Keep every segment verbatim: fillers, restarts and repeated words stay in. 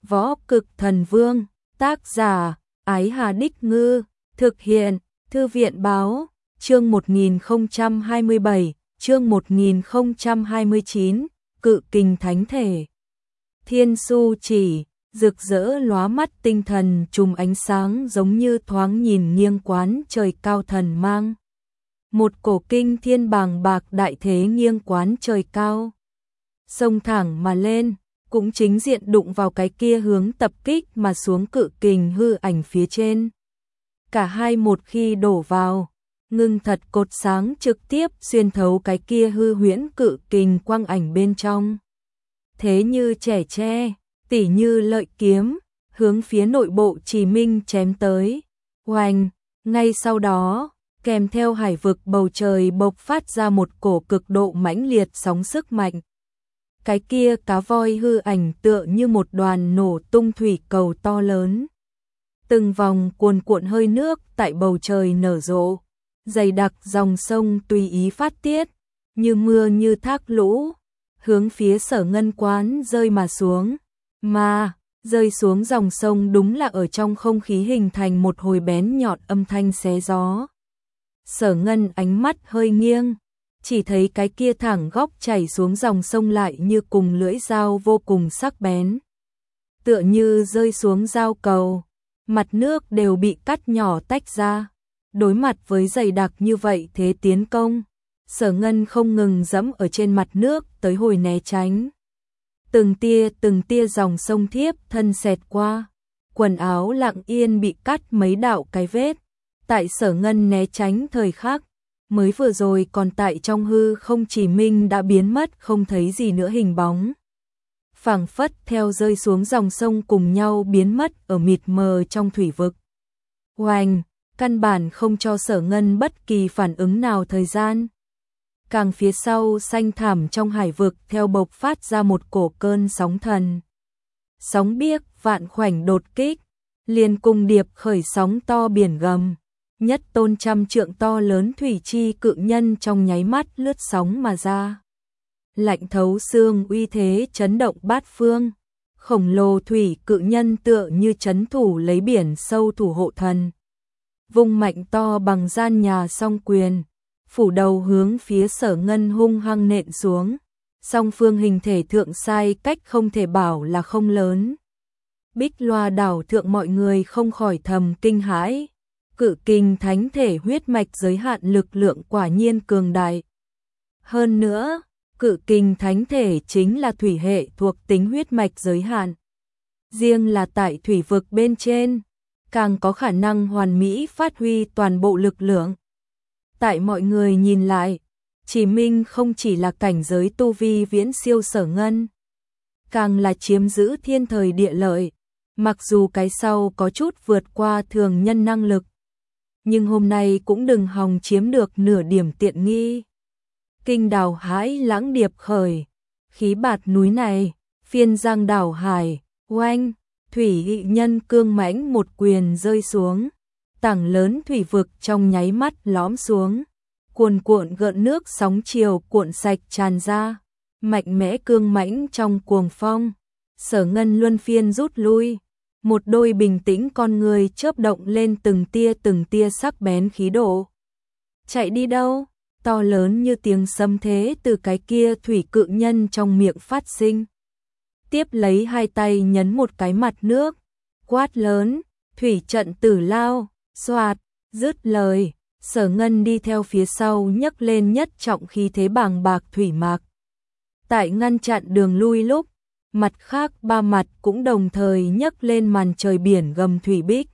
Võ Cực Thần Vương, tác giả, Ái Hà Đích Ngư, thực hiện, Thư viện Báo, chương một nghìn không trăm hai mươi bảy, chương một nghìn không trăm hai mươi chín, Cự Kình Thánh Thể. Thiên su chỉ, rực rỡ lóa mắt tinh thần trùm ánh sáng giống như thoáng nhìn nghiêng quán trời cao thần mang. Một cổ kinh thiên bàng bạc đại thế nghiêng quán trời cao. Xông thẳng mà lên, cũng chính diện đụng vào cái kia hướng tập kích mà xuống cự kình hư ảnh phía trên. Cả hai một khi đổ vào, ngưng thật cột sáng trực tiếp xuyên thấu cái kia hư huyễn cự kình quang ảnh bên trong. Thế như trẻ tre, tỉ như lợi kiếm, hướng phía nội bộ Trì Minh chém tới. Oanh, ngay sau đó, kèm theo hải vực bầu trời bộc phát ra một cổ cực độ mãnh liệt sóng sức mạnh. Cái kia cá voi hư ảnh tựa như một đoàn nổ tung thủy cầu to lớn. Từng vòng cuồn cuộn hơi nước tại bầu trời nở rộ, dày đặc dòng sông tùy ý phát tiết, như mưa như thác lũ, hướng phía Sở Ngân quán rơi mà xuống. Mà, rơi xuống dòng sông đúng là ở trong không khí hình thành một hồi bén nhọn âm thanh xé gió. Sở Ngân ánh mắt hơi nghiêng, chỉ thấy cái kia thẳng góc chảy xuống dòng sông lại như cùng lưỡi dao vô cùng sắc bén. Tựa như rơi xuống dao cầu, mặt nước đều bị cắt nhỏ tách ra. Đối mặt với dày đặc như vậy thế tiến công, Sở Ngân không ngừng dẫm ở trên mặt nước tới hồi né tránh. Từng tia từng tia dòng sông thiếp thân xẹt qua, quần áo lặng yên bị cắt mấy đạo cái vết. Tại Sở Ngân né tránh thời khắc, mới vừa rồi còn tại trong hư không Trì Minh đã biến mất không thấy gì nữa hình bóng. Phảng phất theo rơi xuống dòng sông cùng nhau biến mất ở mịt mờ trong thủy vực. Oanh, căn bản không cho Sở Ngân bất kỳ phản ứng nào thời gian. Càng phía sau xanh thẳm trong hải vực theo bộc phát ra một cổ cơn sóng thần. Sóng biếc vạn khoảnh đột kích, liền cùng điệp khởi sóng to biển gầm. Nhất tôn trăm trượng to lớn thủy chi cự nhân trong nháy mắt lướt sóng mà ra. Lạnh thấu xương uy thế chấn động bát phương. Khổng lồ thủy cự nhân tựa như trấn thủ lấy biển sâu thủ hộ thần. Vung mạnh to bằng gian nhà song quyền, phủ đầu hướng phía Sở Ngân hung hăng nện xuống. Song phương hình thể thượng sai cách không thể bảo là không lớn. Bích Loa đảo thượng mọi người không khỏi thầm kinh hãi. Cự kình thánh thể huyết mạch giới hạn lực lượng quả nhiên cường đại. Hơn nữa, cự kình thánh thể chính là thủy hệ thuộc tính huyết mạch giới hạn. Riêng là tại thủy vực bên trên, càng có khả năng hoàn mỹ phát huy toàn bộ lực lượng. Tại mọi người nhìn lại, Trì Minh không chỉ là cảnh giới tu vi viễn siêu Sở Ngân, càng là chiếm giữ thiên thời địa lợi. Mặc dù cái sau có chút vượt qua thường nhân năng lực, nhưng hôm nay cũng đừng hòng chiếm được nửa điểm tiện nghi. Kinh đảo hãi lãng điệp khởi, khí bạt núi này, phiên giang đảo hải, oanh, thủy nghị nhân cương mãnh một quyền rơi xuống. Tảng lớn thủy vực trong nháy mắt lõm xuống, cuồn cuộn gợn nước sóng chiều cuộn sạch tràn ra, mạnh mẽ cương mãnh trong cuồng phong. Sở Ngân luân phiên rút lui, một đôi bình tĩnh con người chớp động lên từng tia từng tia sắc bén khí độ. Chạy đi đâu? To lớn như tiếng sấm thế từ cái kia thủy cự nhân trong miệng phát sinh. Tiếp lấy hai tay nhấn một cái mặt nước, quát lớn, thủy trận tử lao, xoạt, dứt lời, Sở Ngân đi theo phía sau nhấc lên nhất trọng khí thế bàng bạc thủy mạc. Tại ngăn chặn đường lui lúc, mặt khác ba mặt cũng đồng thời nhấc lên màn trời biển gầm thủy bích.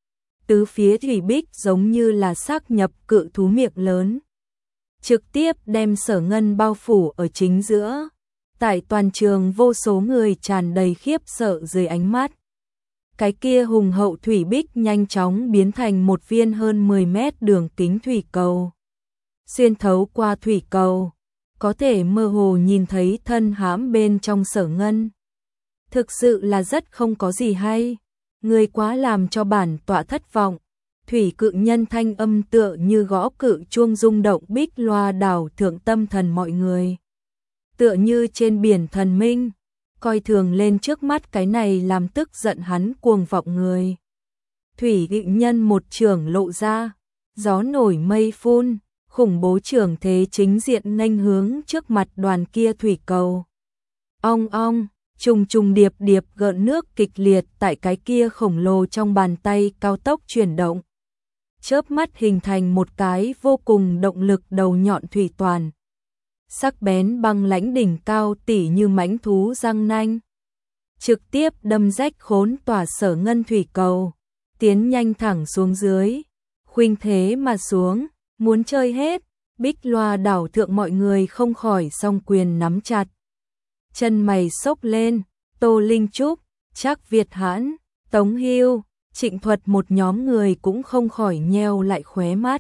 Tứ phía thủy bích giống như là xác nhập cự thú miệng lớn, trực tiếp đem Sở Ngân bao phủ ở chính giữa. Tại toàn trường vô số người tràn đầy khiếp sợ dưới ánh mắt. Cái kia hùng hậu thủy bích nhanh chóng biến thành một viên hơn mười mét đường kính thủy cầu. Xuyên thấu qua thủy cầu, có thể mơ hồ nhìn thấy thân hãm bên trong Sở Ngân. Thực sự là rất không có gì hay, người quá làm cho bản tọa thất vọng. Thủy cự nhân thanh âm tựa như gõ cự chuông rung động Bích Loa đảo thượng tâm thần mọi người. Tựa như trên biển thần minh, coi thường lên trước mắt cái này làm tức giận hắn cuồng vọng người. Thủy Kỵ Nhân một trường lộ ra, gió nổi mây phun, khủng bố trường thế chính diện nghênh hướng trước mặt đoàn kia thủy cầu. Ong ong, trùng trùng điệp điệp gợn nước kịch liệt tại cái kia khổng lồ trong bàn tay cao tốc chuyển động. Chớp mắt hình thành một cái vô cùng động lực đầu nhọn thủy toàn. Sắc bén băng lãnh đỉnh cao tỉ như mãnh thú răng nanh. Trực tiếp đâm rách khốn tỏa Sở Ngân thủy cầu, tiến nhanh thẳng xuống dưới, khuynh thế mà xuống, muốn chơi hết, Bích Loa đảo thượng mọi người không khỏi song quyền nắm chặt. Chân mày sốc lên, Tô Linh Trúc, Trác Việt Hãn, Tống Hưu, Trịnh Thuật một nhóm người cũng không khỏi nheo lại khóe mắt.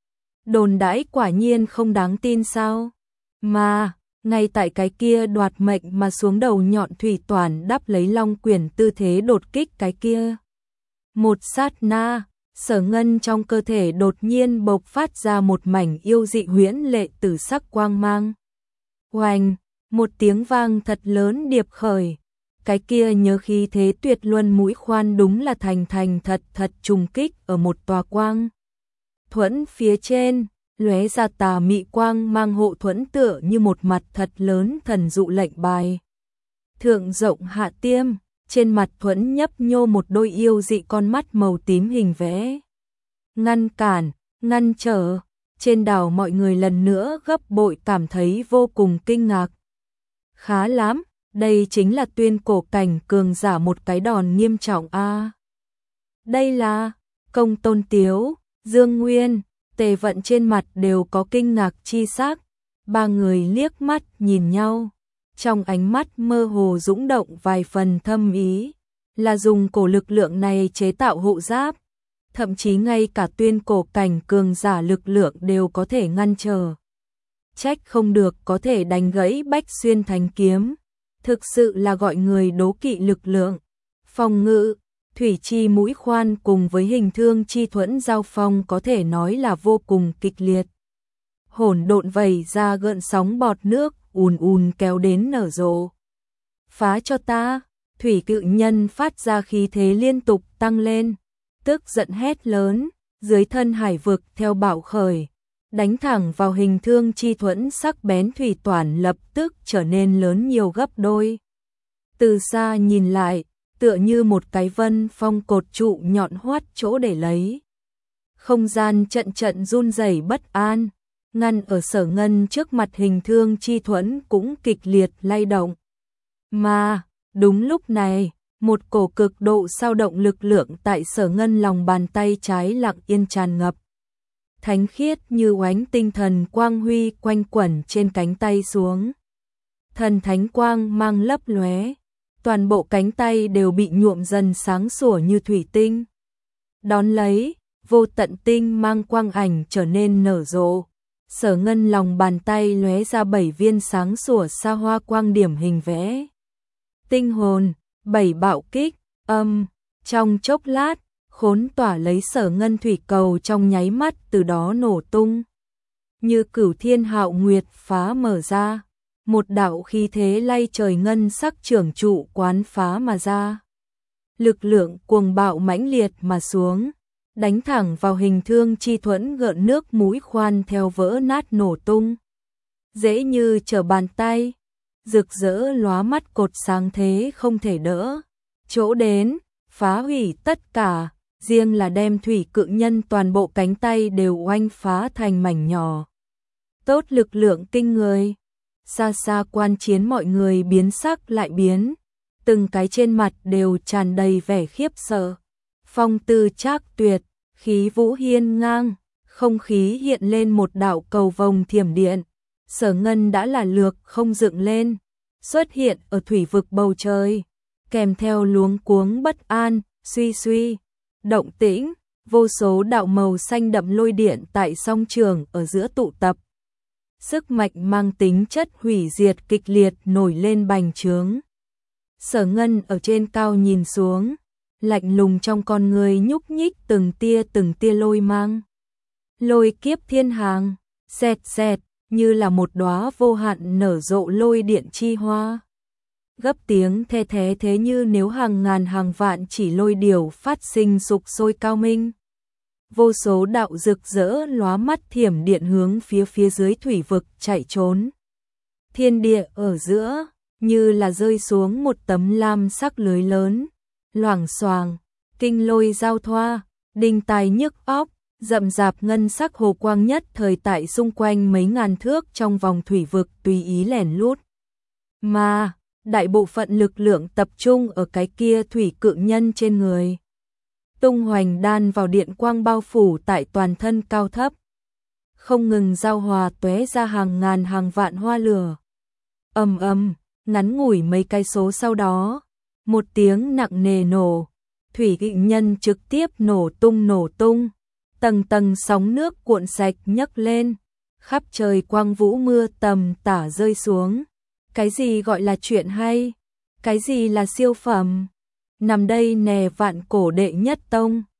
Đồn đãi quả nhiên không đáng tin sao? Mà, ngay tại cái kia đoạt mệnh mà xuống đầu nhọn thủy toàn đắp lấy long quyển tư thế đột kích cái kia. Một sát na, Sở Ngân trong cơ thể đột nhiên bộc phát ra một mảnh yêu dị huyễn lệ tử sắc quang mang. Oanh, một tiếng vang thật lớn điệp khởi. Cái kia nhớ khí thế tuyệt luân mũi khoan đúng là thành thành thật thật trùng kích ở một tòa quang thuẫn phía trên, lóe ra tà mị quang mang hộ thuẫn tựa như một mặt thật lớn thần dụ lệnh bài. Thượng rộng hạ tiêm, trên mặt thuẫn nhấp nhô một đôi yêu dị con mắt màu tím hình vẽ. Ngăn cản, ngăn trở, trên đảo mọi người lần nữa gấp bội cảm thấy vô cùng kinh ngạc. Khá lắm, đây chính là tuyên cổ cảnh cường giả một cái đòn nghiêm trọng a. À, đây là Công Tôn Tiếu, Dương Nguyên, Tề Vận trên mặt đều có kinh ngạc chi sắc. Ba người liếc mắt nhìn nhau, trong ánh mắt mơ hồ dũng động vài phần thâm ý, là dùng cổ lực lượng này chế tạo hộ giáp, thậm chí ngay cả tuyên cổ cảnh cường giả lực lượng đều có thể ngăn trở. Trách không được có thể đánh gãy Bách Xuyên Thánh kiếm, thực sự là gọi người đố kỵ lực lượng. Phòng ngự, thủy chi mũi khoan cùng với hình thương chi thuẫn giao phong có thể nói là vô cùng kịch liệt. Hỗn độn vẩy ra gợn sóng bọt nước, ùn ùn kéo đến nở rộ. Phá cho ta, Thủy Cự Nhân phát ra khí thế liên tục tăng lên, tức giận hét lớn, dưới thân hải vực theo bạo khởi, đánh thẳng vào hình thương chi thuẫn sắc bén thủy toàn lập tức trở nên lớn nhiều gấp đôi. Từ xa nhìn lại, tựa như một cái vân phong cột trụ nhọn hoắt chỗ để lấy. Không gian trận trận run rẩy bất an, ngăn ở Sở Ngân trước mặt hình thương chi thuẫn cũng kịch liệt lay động. Mà, đúng lúc này, một cổ cực độ sao động lực lượng tại Sở Ngân lòng bàn tay trái lặng yên tràn ngập. Thánh khiết như oánh tinh thần quang huy quanh quẩn trên cánh tay xuống. Thần thánh quang mang lấp lóe, toàn bộ cánh tay đều bị nhuộm dần sáng sủa như thủy tinh. Đón lấy, vô tận tinh mang quang ảnh trở nên nở rộ. Sở Ngân lòng bàn tay lóe ra bảy viên sáng sủa sa hoa quang điểm hình vẽ. Tinh hồn, bảy bạo kích, âm, trong chốc lát, khốn tỏa lấy Sở Ngân thủy cầu trong nháy mắt từ đó nổ tung. Như cửu thiên hạo nguyệt phá mở ra, một đạo khí thế lay trời ngân sắc trưởng trụ quán phá mà ra. Lực lượng cuồng bạo mãnh liệt mà xuống, đánh thẳng vào hình thương chi thuẫn gợn nước mũi khoan theo vỡ nát nổ tung. Dễ như trở bàn tay, rực rỡ lóa mắt cột sáng thế không thể đỡ. Chỗ đến, phá hủy tất cả, riêng là đem Thủy Cự Nhân toàn bộ cánh tay đều oanh phá thành mảnh nhỏ. Tốt lực lượng kinh người. Xa xa quan chiến mọi người biến sắc lại biến, từng cái trên mặt đều tràn đầy vẻ khiếp sợ. Phong tư trác tuyệt, khí vũ hiên ngang, không khí hiện lên một đạo cầu vồng thiểm điện. Sở Ngân đã là lược không dựng lên, xuất hiện ở thủy vực bầu trời, kèm theo luống cuống bất an, suy suy, động tĩnh, vô số đạo màu xanh đậm lôi điện tại song trường ở giữa tụ tập. Sức mạnh mang tính chất hủy diệt kịch liệt nổi lên bành trướng. Sở Ngân ở trên cao nhìn xuống, lạnh lùng trong con người nhúc nhích từng tia từng tia lôi mang. Lôi kiếp thiên hàng, xẹt xẹt, như là một đóa vô hạn nở rộ lôi điện chi hoa. gấp tiếng the thế thế như nếu hàng ngàn hàng vạn chỉ lôi điểu phát sinh sục sôi cao minh. Vô số đạo rực rỡ lóa mắt thiểm điện hướng phía phía dưới thủy vực chạy trốn. Thiên địa ở giữa, như là rơi xuống một tấm lam sắc lưới lớn, loảng xoàng, kinh lôi giao thoa, đinh tai nhức óc, rậm rạp ngân sắc hồ quang nhất thời tại xung quanh mấy ngàn thước trong vòng thủy vực tùy ý lẻn lút. Mà, đại bộ phận lực lượng tập trung ở cái kia thủy cự nhân trên người. Tung hoành đan vào điện quang bao phủ tại toàn thân cao thấp. Không ngừng giao hòa tóe ra hàng ngàn hàng vạn hoa lửa. Ầm ầm, ngắn ngủi mấy cái số sau đó, một tiếng nặng nề nổ, thủy kỵ nhân trực tiếp nổ tung nổ tung, tầng tầng sóng nước cuộn sạch nhấc lên, khắp trời quang vũ mưa tầm tả rơi xuống. Cái gì gọi là chuyện hay? Cái gì là siêu phẩm? Nằm đây nè vạn cổ đệ nhất tông.